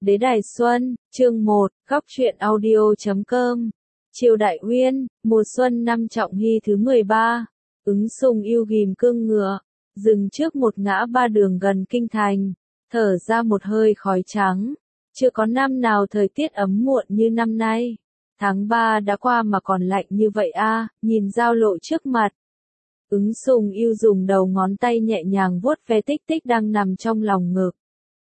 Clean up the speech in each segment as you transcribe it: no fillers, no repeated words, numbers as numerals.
Đế Đài Xuân, chương 1, góc truyện audio.com. Triều Đại Uyên, mùa xuân năm Trọng Hy thứ 13. Ứng Sùng yêu ghim cương ngựa, dừng trước một ngã ba đường gần kinh thành, thở ra một hơi khói trắng. Chưa có năm nào thời tiết ấm muộn như năm nay. Tháng 3 đã qua mà còn lạnh như vậy a, nhìn giao lộ trước mặt. Ứng Sùng yêu dùng đầu ngón tay nhẹ nhàng vuốt ve Tích Tích đang nằm trong lòng ngực.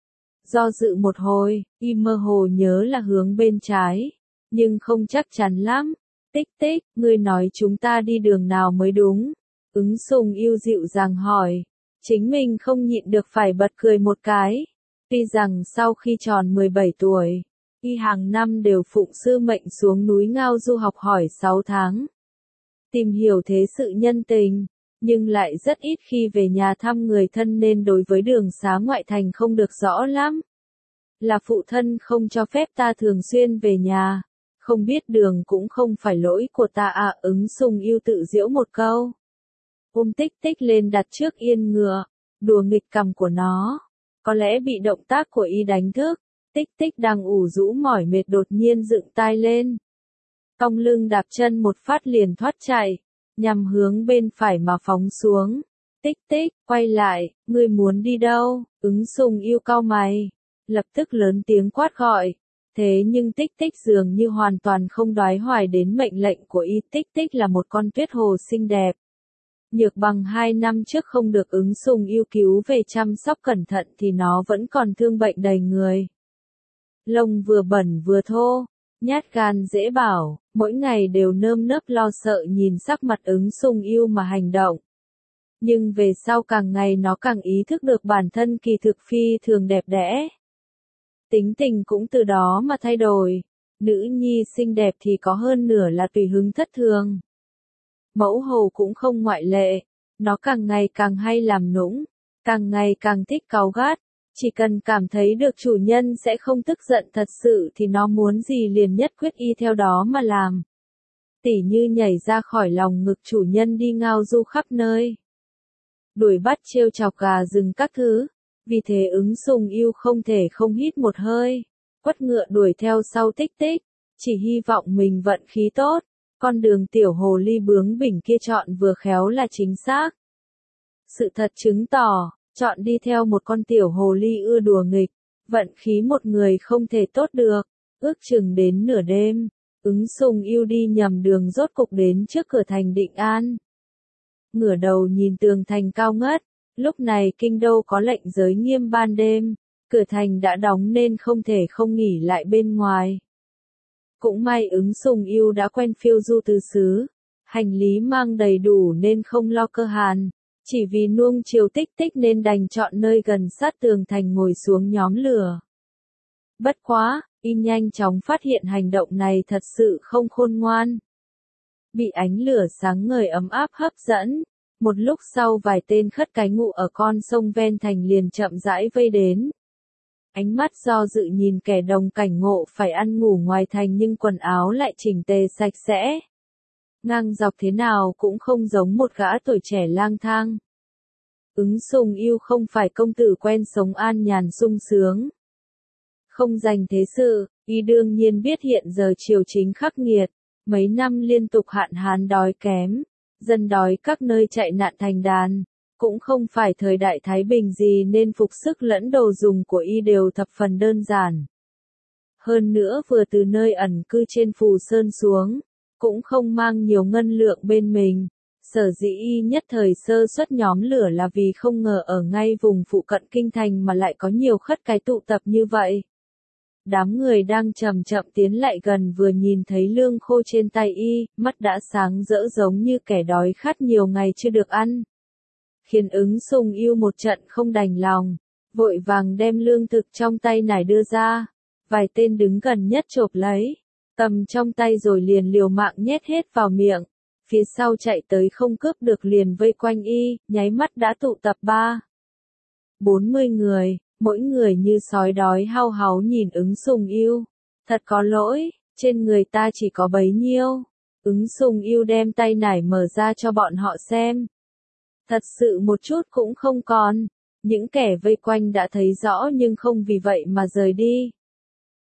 Do dự một hồi, y mơ hồ nhớ là hướng bên trái, nhưng không chắc chắn lắm. Tích Tích, ngươi nói chúng ta đi đường nào mới đúng? Ứng Sùng yêu dịu dàng hỏi. Chính mình không nhịn được phải bật cười một cái. Tuy rằng sau khi tròn 17 tuổi, y hàng năm đều phụng sư mệnh xuống núi Ngao Du học hỏi 6 tháng. Tìm hiểu thế sự nhân tình, nhưng lại rất ít khi về nhà thăm người thân nên đối với đường xá ngoại thành không được rõ lắm. Là phụ thân không cho phép ta thường xuyên về nhà, không biết đường cũng không phải lỗi của ta à. Ứng Sùng yêu tự giễu một câu. Ôm Tích Tích lên đặt trước yên ngựa, đùa nghịch cằm của nó. Có lẽ bị động tác của y đánh thức, Tích Tích đang ủ rũ mỏi mệt đột nhiên dựng tai lên. Cong lưng đạp chân một phát liền thoát chạy, nhằm hướng bên phải mà phóng xuống. Tích Tích, quay lại, ngươi muốn đi đâu? Ứng Sùng yêu cau mày, lập tức lớn tiếng quát gọi. Thế nhưng Tích Tích dường như hoàn toàn không đoái hoài đến mệnh lệnh của y. Tích Tích là một con tuyết hồ xinh đẹp. Nhược bằng 2 năm trước không được Ứng Sùng yêu cứu về chăm sóc cẩn thận thì nó vẫn còn thương bệnh đầy người. Lông vừa bẩn vừa thô, nhát gan dễ bảo, mỗi ngày đều nơm nớp lo sợ nhìn sắc mặt Ứng Sùng yêu mà hành động. Nhưng về sau càng ngày nó càng ý thức được bản thân kỳ thực phi thường đẹp đẽ. Tính tình cũng từ đó mà thay đổi. Nữ nhi xinh đẹp thì có hơn nửa là tùy hứng thất thường. Mẫu hầu cũng không ngoại lệ. Nó càng ngày càng hay làm nũng, càng ngày càng thích cáu gắt. Chỉ cần cảm thấy được chủ nhân sẽ không tức giận thật sự thì nó muốn gì liền nhất quyết y theo đó mà làm. Tỉ như nhảy ra khỏi lòng ngực chủ nhân đi ngao du khắp nơi. Đuổi bắt trêu chọc gà rừng các thứ. Vì thế Ứng Sùng yêu không thể không hít một hơi, quất ngựa đuổi theo sau Tích Tích, chỉ hy vọng mình vận khí tốt, con đường tiểu hồ ly bướng bỉnh kia chọn vừa khéo là chính xác. Sự thật chứng tỏ, chọn đi theo một con tiểu hồ ly ưa đùa nghịch, vận khí một người không thể tốt được. Ước chừng đến nửa đêm, Ứng Sùng yêu đi nhầm đường rốt cục đến trước cửa thành Định An. Ngửa đầu nhìn tường thành cao ngất. Lúc này kinh đô có lệnh giới nghiêm ban đêm, cửa thành đã đóng nên không thể không nghỉ lại bên ngoài. Cũng may Ứng Sùng yêu đã quen phiêu du tứ xứ, hành lý mang đầy đủ nên không lo cơ hàn, chỉ vì nuông chiều Tích Tích nên đành chọn nơi gần sát tường thành ngồi xuống nhóm lửa. Bất quá, y nhanh chóng phát hiện hành động này thật sự không khôn ngoan. Bị ánh lửa sáng ngời ấm áp hấp dẫn. Một lúc sau vài tên khất cái ngụ ở con sông ven thành liền chậm rãi vây đến. Ánh mắt do dự nhìn kẻ đồng cảnh ngộ phải ăn ngủ ngoài thành nhưng quần áo lại chỉnh tề sạch sẽ. Ngang dọc thế nào cũng không giống một gã tuổi trẻ lang thang. Ứng Sùng yêu không phải công tử quen sống an nhàn sung sướng. Không dành thế sự, y đương nhiên biết hiện giờ triều chính khắc nghiệt, mấy năm liên tục hạn hán đói kém. Dân đói các nơi chạy nạn thành đàn, cũng không phải thời đại thái bình gì nên phục sức lẫn đồ dùng của y đều thập phần đơn giản. Hơn nữa vừa từ nơi ẩn cư trên Phù Sơn xuống, cũng không mang nhiều ngân lượng bên mình. Sở dĩ y nhất thời sơ xuất nhóm lửa là vì không ngờ ở ngay vùng phụ cận kinh thành mà lại có nhiều khất cái tụ tập như vậy. Đám người đang chậm chậm tiến lại gần vừa nhìn thấy lương khô trên tay y, mắt đã sáng rỡ giống như kẻ đói khát nhiều ngày chưa được ăn. Khiến Ứng Sùng yêu một trận không đành lòng, vội vàng đem lương thực trong tay nải đưa ra. Vài tên đứng gần nhất chộp lấy, cầm trong tay rồi liền liều mạng nhét hết vào miệng. Phía sau chạy tới không cướp được liền vây quanh y, nháy mắt đã tụ tập 30-40 người. Mỗi người như sói đói hao háu nhìn Ứng Sùng yêu. Thật có lỗi, trên người ta chỉ có bấy nhiêu. Ứng Sùng yêu đem tay nải mở ra cho bọn họ xem. Thật sự một chút cũng không còn. Những kẻ vây quanh đã thấy rõ nhưng không vì vậy mà rời đi.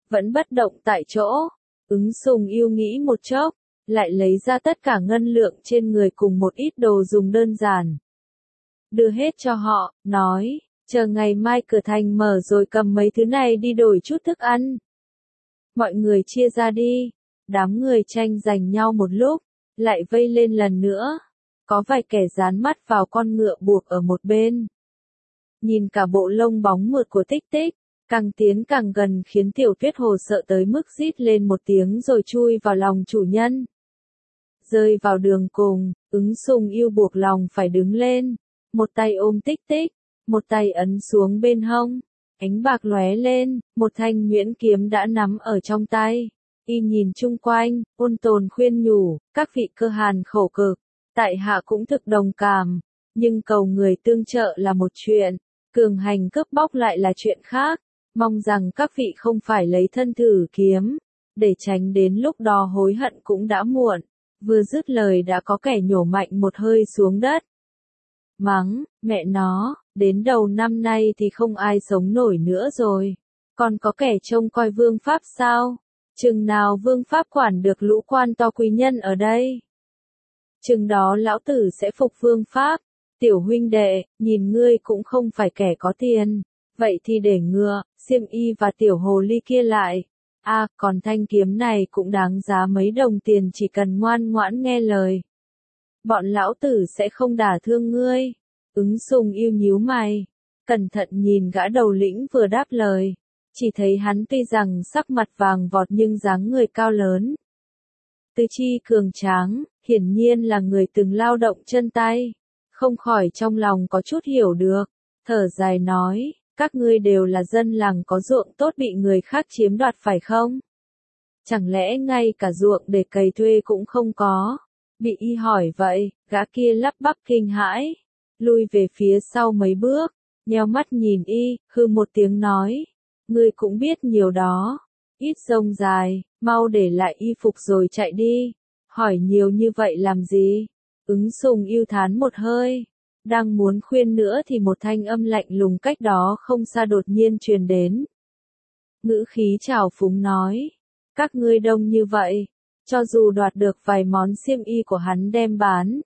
vẫn bất động tại chỗ. Ứng Sùng Yêu nghĩ một chốc, lại lấy ra tất cả ngân lượng trên người cùng một ít đồ dùng đơn giản. Đưa hết cho họ, nói, chờ ngày mai cửa thành mở rồi cầm mấy thứ này đi đổi chút thức ăn. Mọi người chia ra đi, đám người tranh giành nhau một lúc, lại vây lên lần nữa. Có vài kẻ dán mắt vào con ngựa buộc ở một bên. Nhìn cả bộ lông bóng mượt của Tích Tích, càng tiến càng gần khiến Tiểu Tuyết Hồ sợ tới mức rít lên một tiếng rồi chui vào lòng chủ nhân. Rơi vào đường cùng, Ứng Sùng Yêu buộc lòng phải đứng lên, một tay ôm Tích Tích, một tay ấn xuống bên hông, ánh bạc lóe lên, một thanh nhuyễn kiếm đã nắm ở trong tay. Y nhìn chung quanh, ôn tồn khuyên nhủ, các vị cơ hàn khổ cực, tại hạ cũng thực đồng cảm, nhưng cầu người tương trợ là một chuyện, cường hành cướp bóc lại là chuyện khác, mong rằng các vị không phải lấy thân thử kiếm, để tránh đến lúc đó hối hận cũng đã muộn. Vừa dứt lời đã có kẻ nhổ mạnh một hơi xuống đất. Mắng, mẹ nó, đến đầu năm nay thì không ai sống nổi nữa rồi. Còn có kẻ trông coi vương pháp sao? Chừng nào vương pháp quản được lũ quan to quý nhân ở đây? Chừng đó lão tử sẽ phục vương pháp. Tiểu huynh đệ, nhìn ngươi cũng không phải kẻ có tiền. Vậy thì để ngựa, xiêm y và tiểu hồ ly kia lại. À, còn thanh kiếm này cũng đáng giá mấy đồng tiền chỉ cần ngoan ngoãn nghe lời. Bọn lão tử sẽ không đả thương ngươi. Ứng Sùng Yêu nhíu mày, cẩn thận nhìn gã đầu lĩnh vừa đáp lời. Chỉ thấy hắn tuy rằng sắc mặt vàng vọt nhưng dáng người cao lớn. Tứ chi cường tráng, hiển nhiên là người từng lao động chân tay. Không khỏi trong lòng có chút hiểu được, thở dài nói, các ngươi đều là dân làng có ruộng tốt bị người khác chiếm đoạt phải không? Chẳng lẽ ngay cả ruộng để cày thuê cũng không có? Bị y hỏi vậy, gã kia lắp bắp kinh hãi, lui về phía sau mấy bước, nheo mắt nhìn y, hư một tiếng nói, ngươi cũng biết nhiều đó, ít rông dài, mau để lại y phục rồi chạy đi, hỏi nhiều như vậy làm gì? Ứng Sùng Yêu thán một hơi, đang muốn khuyên nữa thì một thanh âm lạnh lùng cách đó không xa đột nhiên truyền đến. Ngữ khí trào phúng nói, các ngươi đông như vậy, cho dù đoạt được vài món xiêm y của hắn đem bán,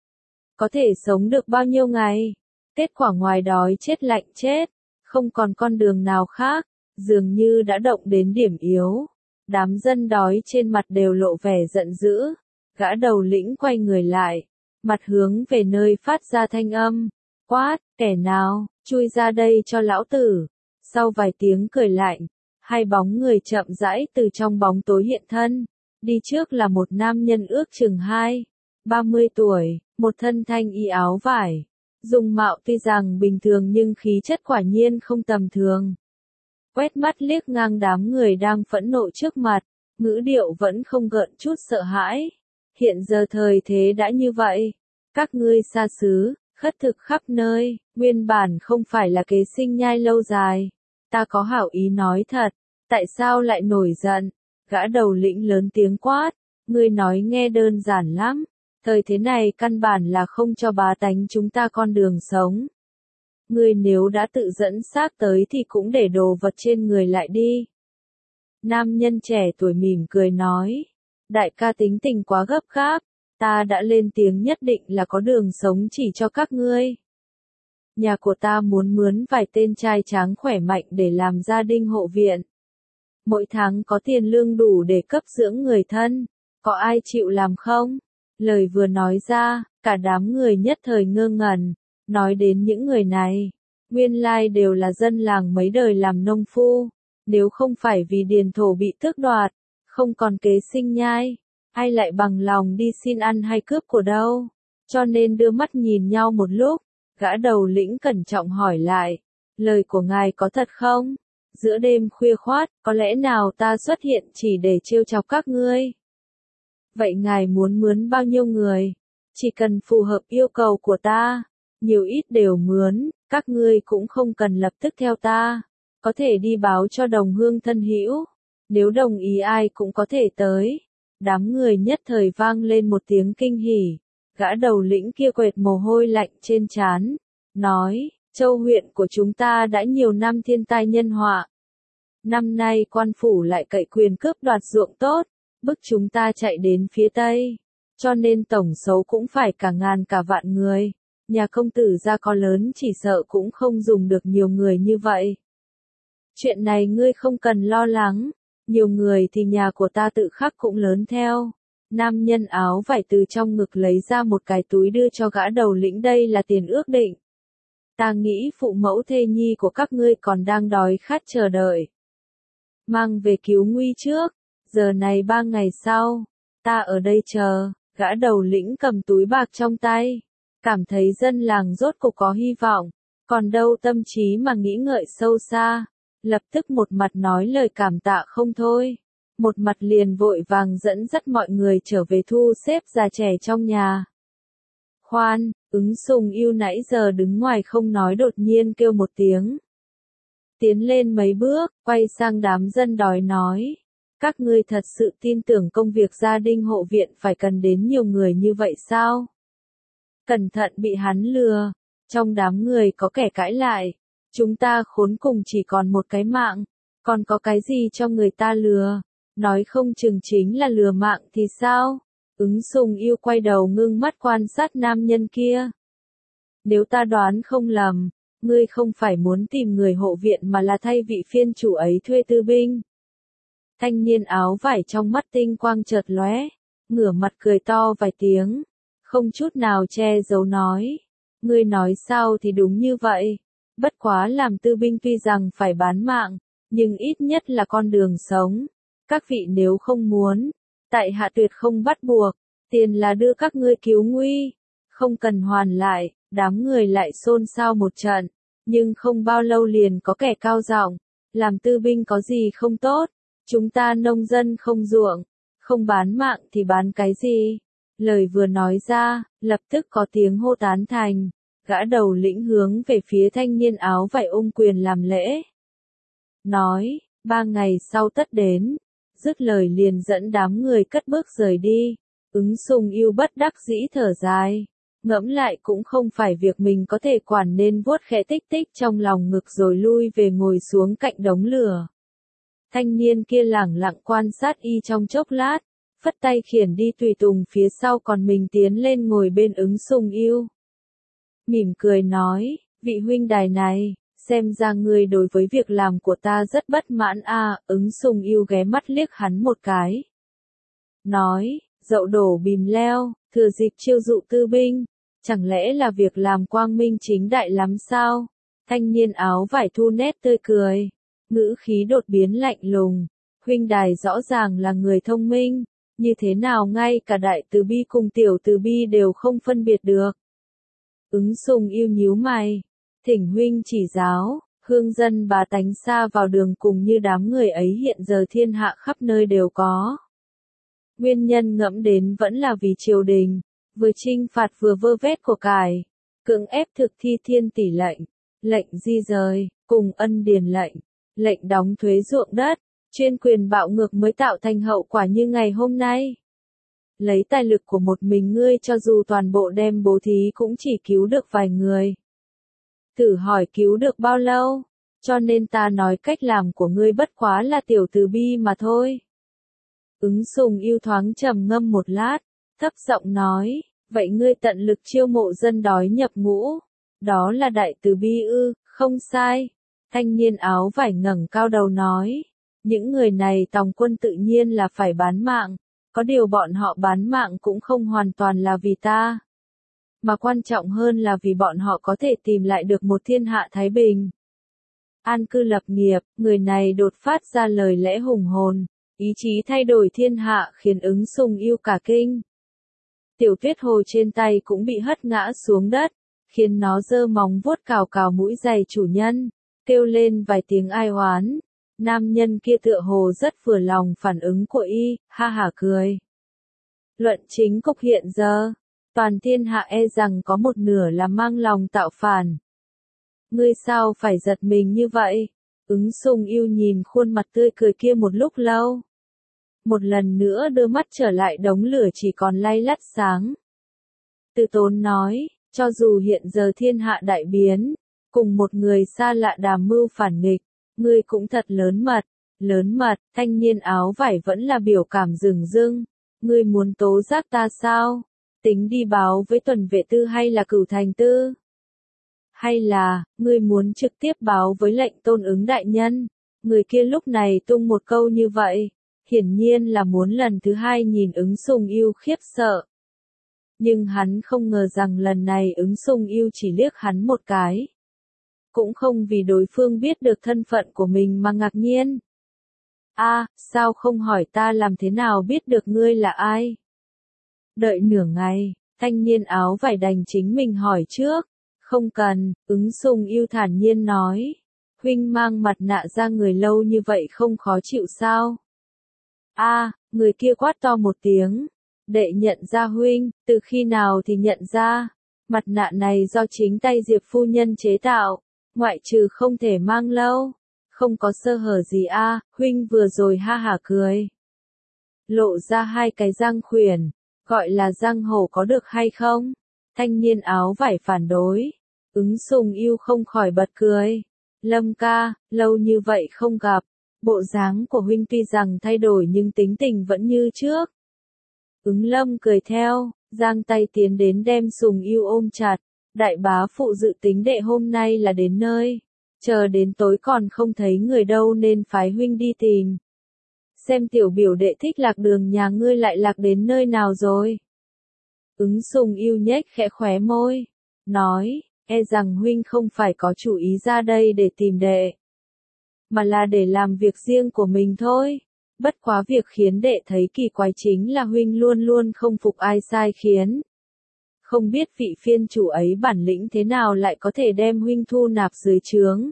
có thể sống được bao nhiêu ngày? Kết quả ngoài đói chết lạnh chết, không còn con đường nào khác, dường như đã động đến điểm yếu. Đám dân đói trên mặt đều lộ vẻ giận dữ, gã đầu lĩnh quay người lại, mặt hướng về nơi phát ra thanh âm, quát, kẻ nào, chui ra đây cho lão tử. Sau vài tiếng cười lạnh, hai bóng người chậm rãi từ trong bóng tối hiện thân, đi trước là một nam nhân ước chừng 30 tuổi, một thân thanh y áo vải, dung mạo tuy rằng bình thường nhưng khí chất quả nhiên không tầm thường. Quét mắt liếc ngang đám người đang phẫn nộ trước mặt, ngữ điệu vẫn không gợn chút sợ hãi. Hiện giờ thời thế đã như vậy, các ngươi xa xứ, khất thực khắp nơi, nguyên bản không phải là kế sinh nhai lâu dài. Ta có hảo ý nói thật, tại sao lại nổi giận? Gã đầu lĩnh lớn tiếng quát, ngươi nói nghe đơn giản lắm, thời thế này căn bản là không cho bá tánh chúng ta con đường sống. Ngươi nếu đã tự dẫn xác tới thì cũng để đồ vật trên người lại đi. Nam nhân trẻ tuổi mỉm cười nói, đại ca tính tình quá gấp gáp, ta đã lên tiếng nhất định là có đường sống chỉ cho các ngươi. Nhà của ta muốn mướn vài tên trai tráng khỏe mạnh để làm gia đình hộ viện. Mỗi tháng có tiền lương đủ để cấp dưỡng người thân, có ai chịu làm không? Lời vừa nói ra, cả đám người nhất thời ngơ ngẩn, nói đến những người này, nguyên lai đều là dân làng mấy đời làm nông phu, nếu không phải vì điền thổ bị tước đoạt, không còn kế sinh nhai, ai lại bằng lòng đi xin ăn hay cướp của đâu, cho nên đưa mắt nhìn nhau một lúc, gã đầu lĩnh cẩn trọng hỏi lại, lời của ngài có thật không? Giữa đêm khuya khoát, có lẽ nào ta xuất hiện chỉ để trêu chọc các ngươi? Vậy ngài muốn mướn bao nhiêu người? Chỉ cần phù hợp yêu cầu của ta, nhiều ít đều mướn, các ngươi cũng không cần lập tức theo ta, có thể đi báo cho đồng hương thân hữu, nếu đồng ý ai cũng có thể tới. Đám người nhất thời vang lên một tiếng kinh hỉ, gã đầu lĩnh kia quệt mồ hôi lạnh trên trán, nói, Châu huyện của chúng ta đã nhiều năm thiên tai nhân họa. Năm nay quan phủ lại cậy quyền cướp đoạt ruộng tốt, bức chúng ta chạy đến phía Tây. Cho nên tổng số cũng phải cả ngàn cả vạn người. Nhà công tử gia có lớn chỉ sợ cũng không dùng được nhiều người như vậy. Chuyện này ngươi không cần lo lắng. Nhiều người thì nhà của ta tự khắc cũng lớn theo. Nam nhân áo vải từ trong ngực lấy ra một cái túi đưa cho gã đầu lĩnh, đây là tiền ước định. Ta nghĩ phụ mẫu thê nhi của các ngươi còn đang đói khát chờ đợi. Mang về cứu nguy trước, giờ này 3 ngày sau, ta ở đây chờ. Gã đầu lĩnh cầm túi bạc trong tay, cảm thấy dân làng rốt cục có hy vọng, còn đâu tâm trí mà nghĩ ngợi sâu xa, lập tức một mặt nói lời cảm tạ không thôi, một mặt liền vội vàng dẫn dắt mọi người trở về thu xếp già trẻ trong nhà. Khoan, Ứng Sùng Yêu nãy giờ đứng ngoài không nói đột nhiên kêu một tiếng. Tiến lên mấy bước, quay sang đám dân đói nói. Các ngươi thật sự tin tưởng công việc gia đình hộ viện phải cần đến nhiều người như vậy sao? Cẩn thận bị hắn lừa. Trong đám người có kẻ cãi lại. Chúng ta khốn cùng chỉ còn một cái mạng. Còn có cái gì cho người ta lừa? Nói không chừng chính là lừa mạng thì sao? Ứng Sùng Yêu quay đầu ngưng mắt quan sát nam nhân kia. Nếu ta đoán không lầm, ngươi không phải muốn tìm người hộ viện mà là thay vị phiên chủ ấy thuê tư binh. Thanh niên áo vải trong mắt tinh quang chợt lóe, ngửa mặt cười to vài tiếng, không chút nào che giấu nói. Ngươi nói sao thì đúng như vậy, bất quá làm tư binh tuy rằng phải bán mạng, nhưng ít nhất là con đường sống. Các vị nếu không muốn, tại hạ tuyệt không bắt buộc, tiền là đưa các ngươi cứu nguy, không cần hoàn lại. Đám người lại xôn xao một trận, nhưng không bao lâu liền có kẻ cao giọng, làm tư binh có gì không tốt, chúng ta nông dân không ruộng, không bán mạng thì bán cái gì. Lời vừa nói ra, lập tức có tiếng hô tán thành, gã đầu lĩnh hướng về phía thanh niên áo vải ôm quyền làm lễ. Nói, 3 ngày sau tất đến, dứt lời liền dẫn đám người cất bước rời đi. Ứng Sùng Yêu bất đắc dĩ thở dài. Ngẫm lại cũng không phải việc mình có thể quản nên vuốt khẽ tích tích trong lòng ngực rồi lui về ngồi xuống cạnh đống lửa. Thanh niên kia lẳng lặng quan sát y trong chốc lát, phất tay khiển đi tùy tùng phía sau còn mình tiến lên ngồi bên Ứng Sùng Yêu. Mỉm cười nói, vị huynh đài này, xem ra ngươi đối với việc làm của ta rất bất mãn à. Ứng Sùng Yêu ghé mắt liếc hắn một cái. Nói, dậu đổ bìm leo, thừa dịp chiêu dụ tư binh. Chẳng lẽ là việc làm quang minh chính đại lắm sao? Thanh niên áo vải thu nét tươi cười, ngữ khí đột biến lạnh lùng. Huynh đài rõ ràng là người thông minh, như thế nào ngay cả đại từ bi cùng tiểu từ bi đều không phân biệt được. Ứng Sùng Yêu nhíu mày, thỉnh huynh chỉ giáo, hương dân bá tánh xa vào đường cùng như đám người ấy hiện giờ thiên hạ khắp nơi đều có. Nguyên nhân ngẫm đến vẫn là vì triều đình. Vừa trinh phạt vừa vơ vét của cải, cưỡng ép thực thi thiên tỷ lệnh, lệnh di rời, cùng ân điền lệnh, lệnh đóng thuế ruộng đất, chuyên quyền bạo ngược mới tạo thành hậu quả như ngày hôm nay. Lấy tài lực của một mình ngươi cho dù toàn bộ đem bố thí cũng chỉ cứu được vài người. Thử hỏi cứu được bao lâu, cho nên ta nói cách làm của ngươi bất quá là tiểu từ bi mà thôi. Ứng Sùng Yêu thoáng trầm ngâm một lát, thấp giọng nói, vậy ngươi tận lực chiêu mộ dân đói nhập ngũ, đó là đại từ bi ư? Không sai. Thanh niên áo vải ngẩng cao đầu nói, những người này tòng quân tự nhiên là phải bán mạng, có điều bọn họ bán mạng cũng không hoàn toàn là vì ta, mà quan trọng hơn là vì bọn họ có thể tìm lại được một thiên hạ thái bình. An cư lập nghiệp, người này đột phát ra lời lẽ hùng hồn, ý chí thay đổi thiên hạ khiến Ứng Sùng Yêu cả kinh. Tiểu Tuyết Hồ trên tay cũng bị hất ngã xuống đất, khiến nó giơ móng vuốt cào cào mũi giày chủ nhân, kêu lên vài tiếng ai oán. Nam nhân kia tựa hồ rất vừa lòng phản ứng của y, ha hả cười. Luận chính cục hiện giờ, toàn thiên hạ e rằng có một nửa là mang lòng tạo phản. Ngươi sao phải giật mình như vậy? Ứng Sùng Yêu nhìn khuôn mặt tươi cười kia một lúc lâu. Một lần nữa đưa mắt trở lại đống lửa chỉ còn lay lắt sáng. Từ Tốn nói, cho dù hiện giờ thiên hạ đại biến, cùng một người xa lạ đàm mưu phản nghịch, ngươi cũng thật lớn mật, Lớn mật, thanh niên áo vải vẫn là biểu cảm rừng rưng. Ngươi muốn tố giác ta sao? Tính đi báo với tuần vệ tư hay là cửu thành tư? Hay là, ngươi muốn trực tiếp báo với lệnh tôn ứng đại nhân? Người kia lúc này tung một câu như vậy, hiển nhiên là muốn lần thứ hai nhìn ứng sùng yêu khiếp sợ. Nhưng hắn không ngờ rằng lần này ứng sùng yêu chỉ liếc hắn một cái. Cũng không vì đối phương biết được thân phận của mình mà ngạc nhiên. Sao không hỏi ta làm thế nào biết được ngươi là ai? Đợi nửa ngày, thanh niên áo vải đành chính mình hỏi trước. Không cần, ứng sùng yêu thản nhiên nói. Huynh mang mặt nạ ra người lâu như vậy không khó chịu sao? Người kia quát to một tiếng. Đệ nhận ra huynh, từ khi nào thì nhận ra? Mặt nạ này do chính tay Diệp phu nhân chế tạo, ngoại trừ không thể mang lâu. Không có sơ hở gì huynh vừa rồi ha hả cười. Lộ ra hai cái răng khuyển, gọi là răng hổ có được hay không? Thanh niên áo vải phản đối. Ứng sùng yêu không khỏi bật cười. Lâm ca, lâu như vậy không gặp. Bộ dáng của huynh tuy rằng thay đổi nhưng tính tình vẫn như trước. Ứng lâm cười theo, giang tay tiến đến đem sùng yêu ôm chặt. Đại bá phụ dự tính đệ hôm nay là đến nơi. Chờ đến tối còn không thấy người đâu nên phái huynh đi tìm. Xem tiểu biểu đệ thích lạc đường nhà ngươi lại lạc đến nơi nào rồi. Ứng sùng yêu nhếch khẽ khóe môi. Nói, rằng huynh không phải có chủ ý ra đây để tìm đệ. Mà là để làm việc riêng của mình thôi. Bất quá việc khiến đệ thấy kỳ quái chính là huynh luôn luôn không phục ai sai khiến. Không biết vị phiên chủ ấy bản lĩnh thế nào lại có thể đem huynh thu nạp dưới trướng.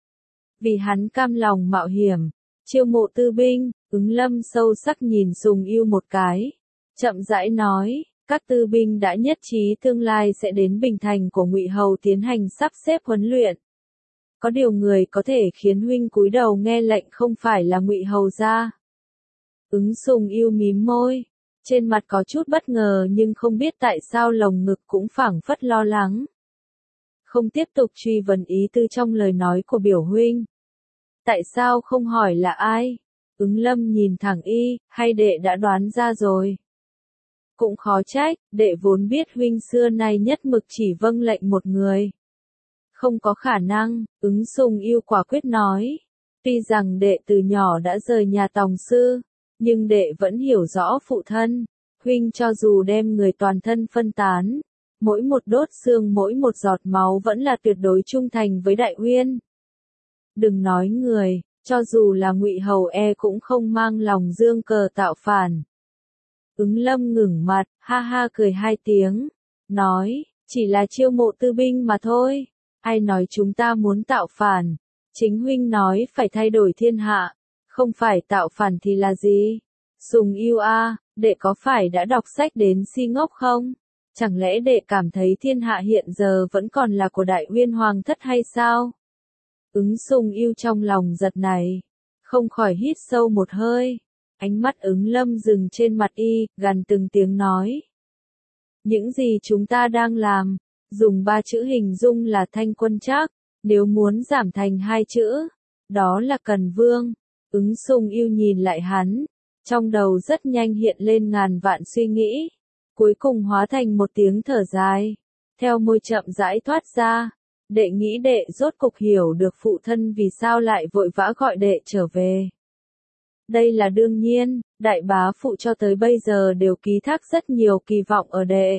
Vì hắn cam lòng mạo hiểm, chiêu mộ tư binh, ứng lâm sâu sắc nhìn sùng yêu một cái. Chậm rãi nói, các tư binh đã nhất trí tương lai sẽ đến Bình Thành của Ngụy Hầu tiến hành sắp xếp huấn luyện. Có điều người có thể khiến huynh cúi đầu nghe lệnh không phải là Ngụy Hầu gia. Ứng sùng yêu mím môi, trên mặt có chút bất ngờ nhưng không biết tại sao lồng ngực cũng phảng phất lo lắng. Không tiếp tục truy vấn ý tư trong lời nói của biểu huynh. Tại sao không hỏi là ai? Ứng lâm nhìn thẳng y, hay đệ đã đoán ra rồi? Cũng khó trách, đệ vốn biết huynh xưa nay nhất mực chỉ vâng lệnh một người. Không có khả năng, ứng sùng yêu quả quyết nói. Tuy rằng đệ từ nhỏ đã rời nhà tòng sư, nhưng đệ vẫn hiểu rõ phụ thân. Huynh cho dù đem người toàn thân phân tán, mỗi một đốt xương mỗi một giọt máu vẫn là tuyệt đối trung thành với Đại Uyên. Đừng nói người, cho dù là Ngụy Hầu cũng không mang lòng dương cờ tạo phản. Ứng lâm ngừng mặt, ha ha cười hai tiếng, nói, chỉ là chiêu mộ tư binh mà thôi. Ai nói chúng ta muốn tạo phản? Chính huynh nói phải thay đổi thiên hạ, không phải tạo phản thì là gì? Sùng yêu đệ có phải đã đọc sách đến si ngốc không? Chẳng lẽ đệ cảm thấy thiên hạ hiện giờ vẫn còn là của Đại Uyên Hoàng thất hay sao? Ứng sùng yêu trong lòng giật này, không khỏi hít sâu một hơi. Ánh mắt ứng lâm dừng trên mặt y, gằn từng tiếng nói. Những gì chúng ta đang làm, dùng 3 chữ hình dung là thanh quân trác, nếu muốn giảm thành 2 chữ, đó là Cần Vương. Ứng sùng yêu nhìn lại hắn, trong đầu rất nhanh hiện lên ngàn vạn suy nghĩ, cuối cùng hóa thành một tiếng thở dài, theo môi chậm rãi thoát ra. Đệ nghĩ đệ rốt cục hiểu được phụ thân vì sao lại vội vã gọi đệ trở về. Đây là đương nhiên, đại bá phụ cho tới bây giờ đều ký thác rất nhiều kỳ vọng ở đệ.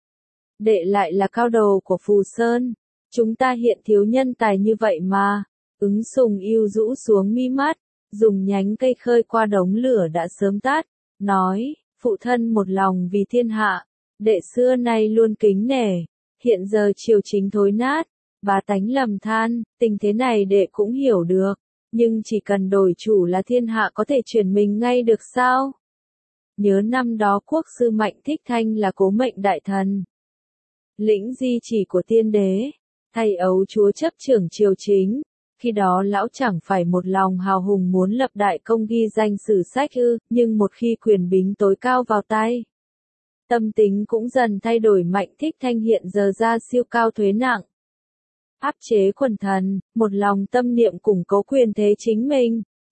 Đệ lại là cao đầu của Phù Sơn, chúng ta hiện thiếu nhân tài như vậy mà. Ứng sùng yêu rũ xuống mi mắt, dùng nhánh cây khơi qua đống lửa đã sớm tắt, nói, phụ thân một lòng vì thiên hạ, đệ xưa nay luôn kính nể, hiện giờ triều chính thối nát, bá tánh lầm than, tình thế này đệ cũng hiểu được, nhưng chỉ cần đổi chủ là thiên hạ có thể chuyển mình ngay được sao? Nhớ năm đó quốc sư Mạnh Thích Thanh là cố mệnh đại thần, lĩnh di chỉ của tiên đế, thay ấu chúa chấp trưởng triều chính, khi đó lão chẳng phải một lòng hào hùng muốn lập đại công ghi danh sử sách ư, nhưng một khi quyền bính tối cao vào tay, tâm tính cũng dần thay đổi. Mạnh Thích Thanh hiện giờ ra siêu cao thuế nặng, áp chế quần thần, một lòng tâm niệm củng cố quyền thế chính mình,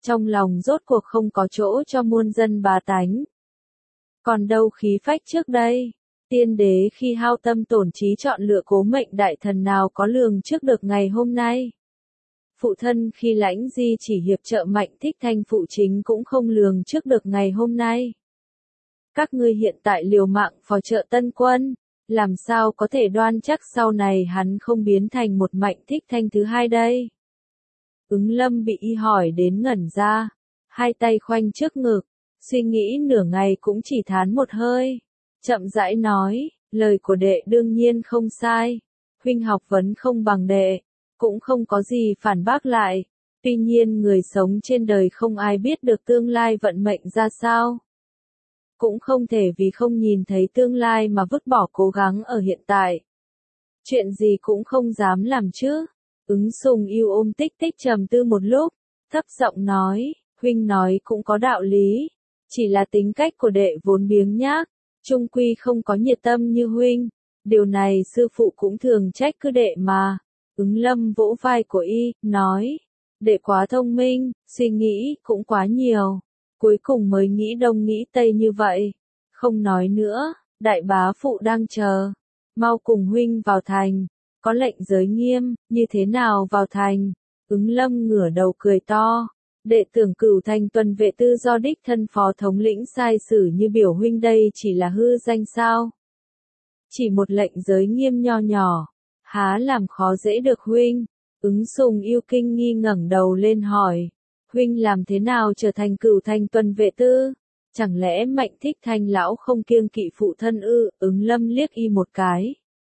trong lòng rốt cuộc không có chỗ cho muôn dân bá tánh. Còn đâu khí phách trước đây, tiên đế khi hao tâm tổn trí chọn lựa cố mệnh đại thần nào có lường trước được ngày hôm nay. Phụ thân khi lãnh di chỉ hiệp trợ Mạnh Thích Thanh phụ chính cũng không lường trước được ngày hôm nay. Các ngươi hiện tại liều mạng phò trợ Tân Quân, làm sao có thể đoan chắc sau này hắn không biến thành một Mạnh Thích Thanh thứ hai đây? Ứng Lâm bị y hỏi đến ngẩn ra, hai tay khoanh trước ngực, suy nghĩ nửa ngày cũng chỉ thán một hơi, chậm rãi nói, lời của đệ đương nhiên không sai, huynh học vấn không bằng đệ, cũng không có gì phản bác lại, tuy nhiên người sống trên đời không ai biết được tương lai vận mệnh ra sao. Cũng không thể vì không nhìn thấy tương lai mà vứt bỏ cố gắng ở hiện tại. Chuyện gì cũng không dám làm chứ. Ứng Sùng yêu ôm Tích Tích trầm tư một lúc, thấp giọng nói, huynh nói cũng có đạo lý, chỉ là tính cách của đệ vốn biếng nhác, chung quy không có nhiệt tâm như huynh, điều này sư phụ cũng thường trách cứ đệ mà. Ứng Lâm vỗ vai của y, nói, đệ quá thông minh, suy nghĩ cũng quá nhiều, cuối cùng mới nghĩ đông nghĩ tây như vậy. Không nói nữa, đại bá phụ đang chờ, mau cùng huynh vào thành, có lệnh giới nghiêm, như thế nào vào thành? Ứng Lâm ngửa đầu cười to, đệ tưởng Cửu Thành tuần vệ tư do đích thân phó thống lĩnh sai sử như biểu huynh đây chỉ là hư danh sao? Chỉ một lệnh giới nghiêm nho nhỏ, há làm khó dễ được huynh? Ứng Sùng yêu kinh nghi ngẩng đầu lên hỏi, huynh làm thế nào trở thành Cửu Thành tuần vệ tư? Chẳng lẽ Mạnh Thích Thanh lão không kiêng kỵ phụ thân ư? Ứng Lâm liếc y một cái,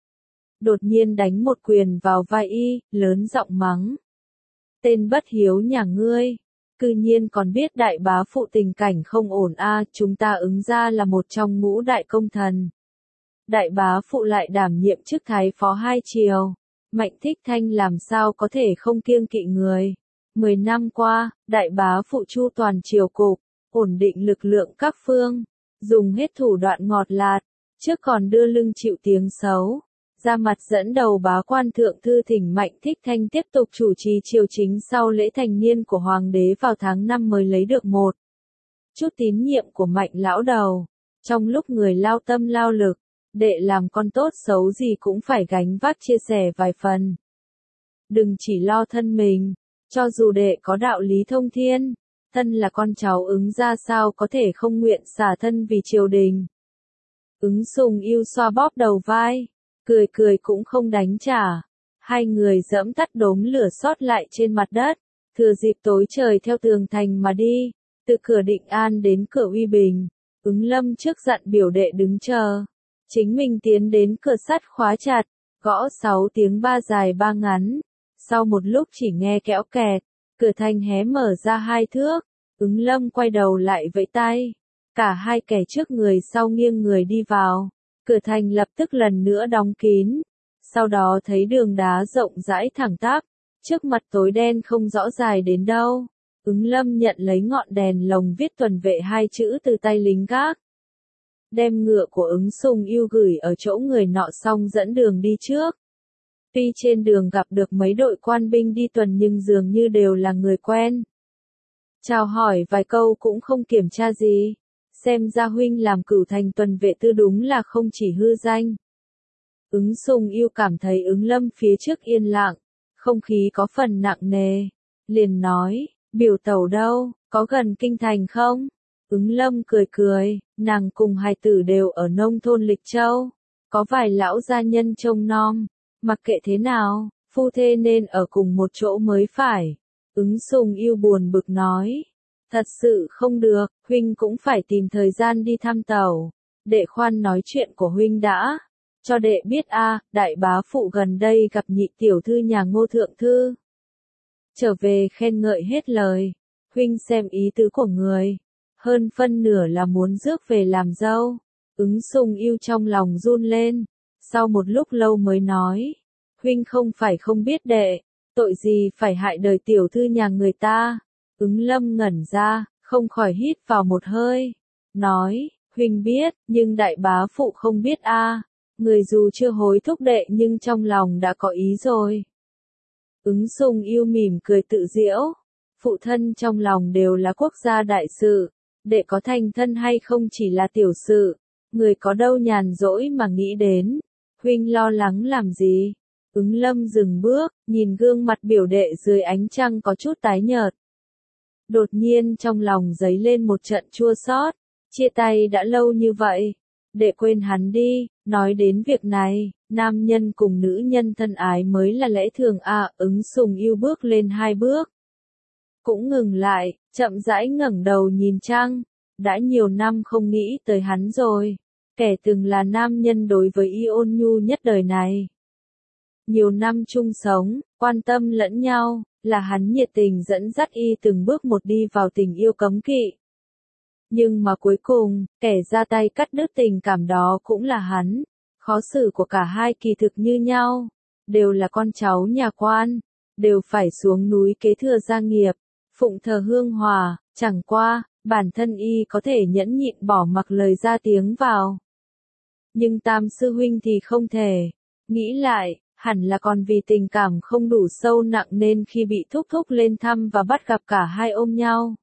đột nhiên đánh một quyền vào vai y, lớn giọng mắng. Tên bất hiếu nhà ngươi, cư nhiên còn biết đại bá phụ tình cảnh không ổn a, chúng ta ứng ra là một trong ngũ đại công thần. Đại bá phụ lại đảm nhiệm chức thái phó hai triều, Mạnh Thích Thanh làm sao có thể không kiêng kỵ người. 10 năm qua, đại bá phụ chu toàn triều cục, ổn định lực lượng các phương, dùng hết thủ đoạn ngọt lạt, trước còn đưa lưng chịu tiếng xấu. Ra mặt dẫn đầu bá quan thượng thư thỉnh Mạnh Thích Thanh tiếp tục chủ trì triều chính sau lễ thành niên của hoàng đế vào tháng 5 mới lấy được một chút tín nhiệm của Mạnh lão đầu. Trong lúc người lao tâm lao lực, đệ làm con tốt xấu gì cũng phải gánh vác chia sẻ vài phần. Đừng chỉ lo thân mình, cho dù đệ có đạo lý thông thiên, thân là con cháu Ứng ra sao có thể không nguyện xả thân vì triều đình. Ứng Sùng yêu xoa bóp đầu vai, cười cười cũng không đánh trả. Hai người giẫm tắt đốm lửa sót lại trên mặt đất, thừa dịp tối trời theo tường thành mà đi, từ cửa Định An đến cửa Uy Bình. Ứng Lâm trước dặn biểu đệ đứng chờ, chính mình tiến đến cửa sắt khóa chặt, gõ 6 tiếng 3 dài 3 ngắn. Sau một lúc chỉ nghe kéo kẹt, cửa thành hé mở ra 2 thước. Ứng Lâm quay đầu lại vẫy tay, cả hai kẻ trước người sau nghiêng người đi vào. Cửa thành lập tức lần nữa đóng kín, sau đó thấy đường đá rộng rãi thẳng tắp, trước mặt tối đen không rõ dài đến đâu. Ứng Lâm nhận lấy ngọn đèn lồng viết tuần vệ 2 chữ từ tay lính gác. Đem ngựa của Ứng Sùng yêu gửi ở chỗ người nọ xong dẫn đường đi trước. Tuy trên đường gặp được mấy đội quan binh đi tuần nhưng dường như đều là người quen. Chào hỏi vài câu cũng không kiểm tra gì. Xem ra huynh làm Cửu Thành tuần vệ tư đúng là không chỉ hư danh. Ứng Sùng yêu cảm thấy Ứng Lâm phía trước yên lặng, không khí có phần nặng nề. Liền nói, biểu tẩu đâu, có gần kinh thành không? Ứng Lâm cười cười, nàng cùng hài tử đều ở nông thôn Lịch Châu. Có vài lão gia nhân trông nom, mặc kệ thế nào, phu thê nên ở cùng một chỗ mới phải. Ứng Sùng yêu buồn bực nói. Thật sự không được, huynh cũng phải tìm thời gian đi thăm tẩu. Đệ khoan nói chuyện của huynh đã. Cho đệ biết đại bá phụ gần đây gặp nhị tiểu thư nhà Ngô thượng thư. Trở về khen ngợi hết lời. Huynh xem ý tứ của người. Hơn phân nửa là muốn rước về làm dâu. Ứng Sùng yêu trong lòng run lên. Sau một lúc lâu mới nói. Huynh không phải không biết đệ. Tội gì phải hại đời tiểu thư nhà người ta. Ứng Lâm ngẩn ra, không khỏi hít vào một hơi. Nói, huynh biết, nhưng đại bá phụ không biết người dù chưa hối thúc đệ nhưng trong lòng đã có ý rồi. Ứng Sùng yêu mỉm cười tự giễu. phụ thân trong lòng đều là quốc gia đại sự, đệ có thành thân hay không chỉ là tiểu sự, người có đâu nhàn rỗi mà nghĩ đến, huynh lo lắng làm gì? Ứng Lâm dừng bước, nhìn gương mặt biểu đệ dưới ánh trăng có chút tái nhợt. Đột nhiên trong lòng dấy lên một trận chua xót, chia tay đã lâu như vậy, đệ quên hắn đi, nói đến việc này, nam nhân cùng nữ nhân thân ái mới là lẽ thường à, Ứng Sùng yêu bước lên 2 bước. Cũng ngừng lại, chậm rãi ngẩng đầu nhìn trăng, đã nhiều năm không nghĩ tới hắn rồi, kẻ từng là nam nhân đối với y ôn nhu nhất đời này. Nhiều năm chung sống, quan tâm lẫn nhau, là hắn nhiệt tình dẫn dắt y từng bước một đi vào tình yêu cấm kỵ. Nhưng mà cuối cùng, kẻ ra tay cắt đứt tình cảm đó cũng là hắn. Khó xử của cả hai kỳ thực như nhau, đều là con cháu nhà quan, đều phải xuống núi kế thừa gia nghiệp, phụng thờ hương hòa, chẳng qua, bản thân y có thể nhẫn nhịn bỏ mặc lời ra tiếng vào. Nhưng Tam sư huynh thì không thể, nghĩ lại, hẳn là còn vì tình cảm không đủ sâu nặng nên khi bị thúc thúc lên thăm và bắt gặp cả hai ôm nhau.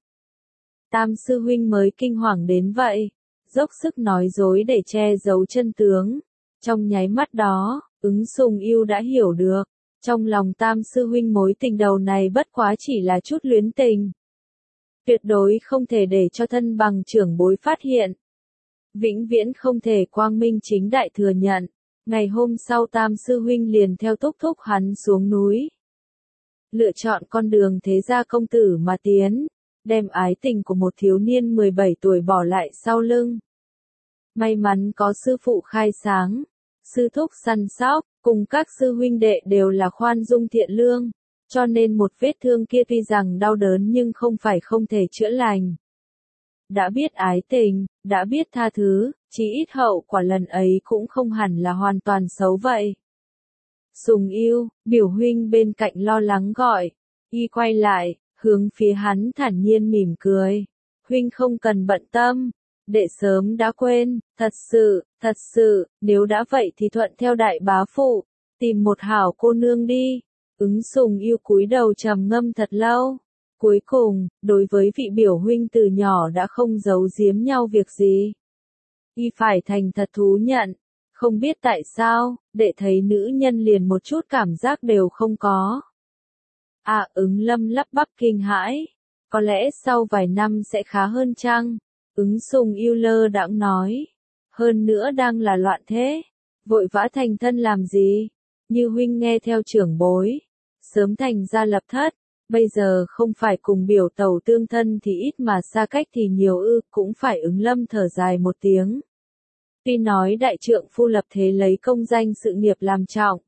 Tam sư huynh mới kinh hoàng đến vậy, dốc sức nói dối để che giấu chân tướng. Trong nháy mắt đó, Ứng Sùng yêu đã hiểu được, trong lòng Tam sư huynh mối tình đầu này bất quá chỉ là chút luyến tình. Tuyệt đối không thể để cho thân bằng trưởng bối phát hiện. Vĩnh viễn không thể quang minh chính đại thừa nhận. Ngày hôm sau Tam sư huynh liền theo thúc thúc hắn xuống núi. Lựa chọn con đường thế gia công tử mà tiến, đem ái tình của một thiếu niên 17 tuổi bỏ lại sau lưng. May mắn có sư phụ khai sáng, sư thúc săn sóc, cùng các sư huynh đệ đều là khoan dung thiện lương, cho nên một vết thương kia tuy rằng đau đớn nhưng không phải không thể chữa lành. Đã biết ái tình, đã biết tha thứ, chí ít hậu quả lần ấy cũng không hẳn là hoàn toàn xấu vậy. Sùng yêu, biểu huynh bên cạnh lo lắng gọi, y quay lại, hướng phía hắn thản nhiên mỉm cười. Huynh không cần bận tâm, đệ sớm đã quên, thật sự, nếu đã vậy thì thuận theo đại bá phụ, tìm một hảo cô nương đi. Ứng Sùng yêu cúi đầu trầm ngâm thật lâu. Cuối cùng, đối với vị biểu huynh từ nhỏ đã không giấu giếm nhau việc gì. Y phải thành thật thú nhận, không biết tại sao, đệ thấy nữ nhân liền một chút cảm giác đều không có. À, Ứng Lâm lắp bắp kinh hãi, có lẽ sau vài năm sẽ khá hơn chăng? Ứng Sùng yêu lơ đãng nói, hơn nữa đang là loạn thế, vội vã thành thân làm gì? Như huynh nghe theo trưởng bối, sớm thành gia lập thất. Bây giờ không phải cùng biểu tẩu tương thân thì ít mà xa cách thì nhiều ư, cũng phải. Ứng Lâm thở dài một tiếng. Tuy nói đại trượng phu lập thế lấy công danh sự nghiệp làm trọng,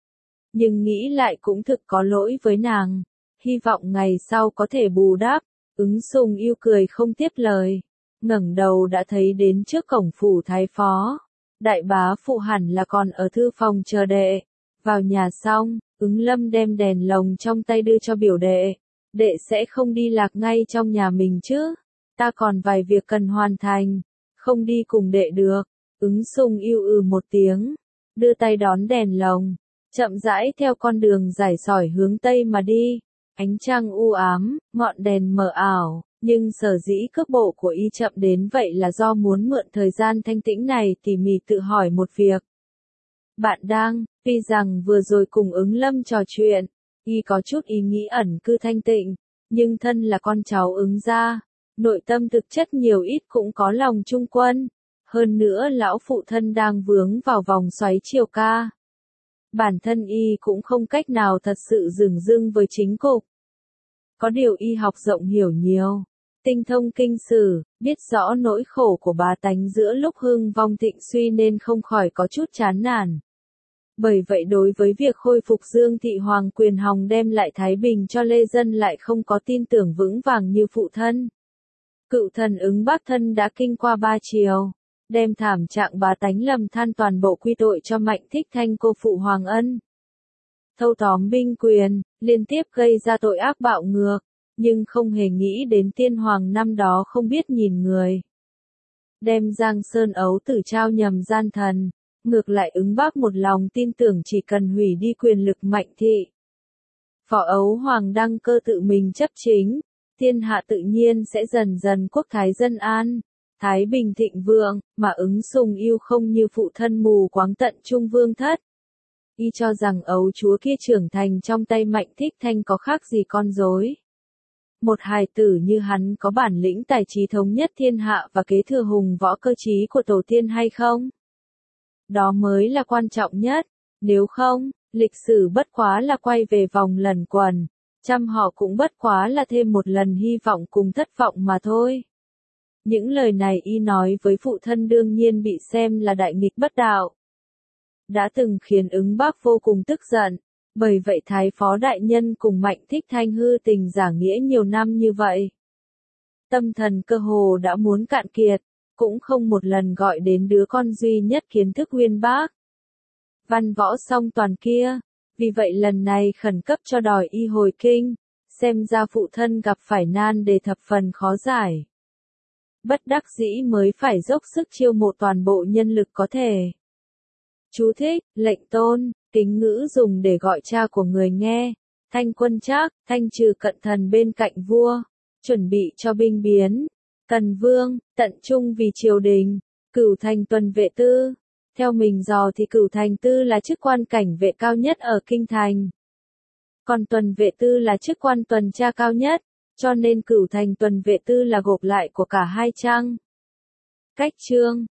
nhưng nghĩ lại cũng thực có lỗi với nàng, hy vọng ngày sau có thể bù đắp. Ứng Sùng yêu cười không tiếp lời, ngẩng đầu đã thấy đến trước cổng phủ thái phó. Đại bá phụ hẳn là còn ở thư phòng chờ đệ. Vào nhà xong, Ứng Lâm đem đèn lồng trong tay đưa cho biểu đệ. Đệ sẽ không đi lạc ngay trong nhà mình chứ? Ta còn vài việc cần hoàn thành, không đi cùng đệ được. Ứng Sùng yêu một tiếng, đưa tay đón đèn lồng, chậm rãi theo con đường rải sỏi hướng tây mà đi. Ánh trăng u ám, ngọn đèn mờ ảo, nhưng sở dĩ cước bộ của y chậm đến vậy là do muốn mượn thời gian thanh tĩnh này tỉ mỉ tự hỏi một việc. Bạn đang, tuy rằng vừa rồi cùng Ứng Lâm trò chuyện, y có chút ý nghĩ ẩn cư thanh tịnh, nhưng thân là con cháu Ứng gia, nội tâm thực chất nhiều ít cũng có lòng trung quân. Hơn nữa lão phụ thân đang vướng vào vòng xoáy triều ca. Bản thân y cũng không cách nào thật sự dửng dưng với chính cục. Có điều y học rộng hiểu nhiều, tinh thông kinh sử, biết rõ nỗi khổ của bá tánh giữa lúc hưng vong thịnh suy nên không khỏi có chút chán nản. Bởi vậy đối với việc khôi phục Dương Thị Hoàng quyền hòng đem lại Thái Bình cho Lê Dân lại không có tin tưởng vững vàng như phụ thân. Cựu thần Ứng Bắc thân đã kinh qua 3 triều, đem thảm trạng bá tánh lầm than toàn bộ quy tội cho Mạnh Thích Thanh cô phụ Hoàng Ân. Thâu tóm binh quyền, liên tiếp gây ra tội ác bạo ngược, nhưng không hề nghĩ đến tiên hoàng năm đó không biết nhìn người. Đem Giang Sơn ấu tử trao nhầm gian thần, ngược lại Ứng Bắc một lòng tin tưởng chỉ cần hủy đi quyền lực Mạnh thị. Võ Ấu Hoàng đăng cơ tự mình chấp chính, thiên hạ tự nhiên sẽ dần dần quốc thái dân an, thái bình thịnh vượng, mà Ứng Sùng yêu không như phụ thân mù quáng tận trung vương thất. Y cho rằng ấu chúa kia trưởng thành trong tay Mạnh Thích Thanh có khác gì con rối. Một hài tử như hắn có bản lĩnh tài trí thống nhất thiên hạ và kế thừa hùng võ cơ trí của tổ tiên hay không? Đó mới là quan trọng nhất, nếu không, lịch sử bất quá là quay về vòng luẩn quẩn, trăm họ cũng bất quá là thêm một lần hy vọng cùng thất vọng mà thôi. Những lời này y nói với phụ thân đương nhiên bị xem là đại nghịch bất đạo. Đã từng khiến Ứng Bác vô cùng tức giận, bởi vậy Thái Phó Đại Nhân cùng Mạnh Thích Thanh hư tình giả nghĩa nhiều năm như vậy. Tâm thần cơ hồ đã muốn cạn kiệt, cũng không một lần gọi đến đứa con duy nhất kiến thức uyên bác. Văn võ song toàn kia, vì vậy lần này khẩn cấp cho đòi y hồi kinh, xem ra phụ thân gặp phải nan đề thập phần khó giải. Bất đắc dĩ mới phải dốc sức chiêu mộ toàn bộ nhân lực có thể. Chú thích, lệnh tôn, kính ngữ dùng để gọi cha của người nghe, Thanh Quân Trác, thanh trừ cận thần bên cạnh vua, chuẩn bị cho binh biến, Tần Vương, tận trung vì triều đình, Cửu Thành tuần vệ tư. Theo mình dò thì Cửu Thành tư là chức quan cảnh vệ cao nhất ở kinh thành. Còn tuần vệ tư là chức quan tuần tra cao nhất, cho nên Cửu Thành tuần vệ tư là gộp lại của cả hai trang. Cách chương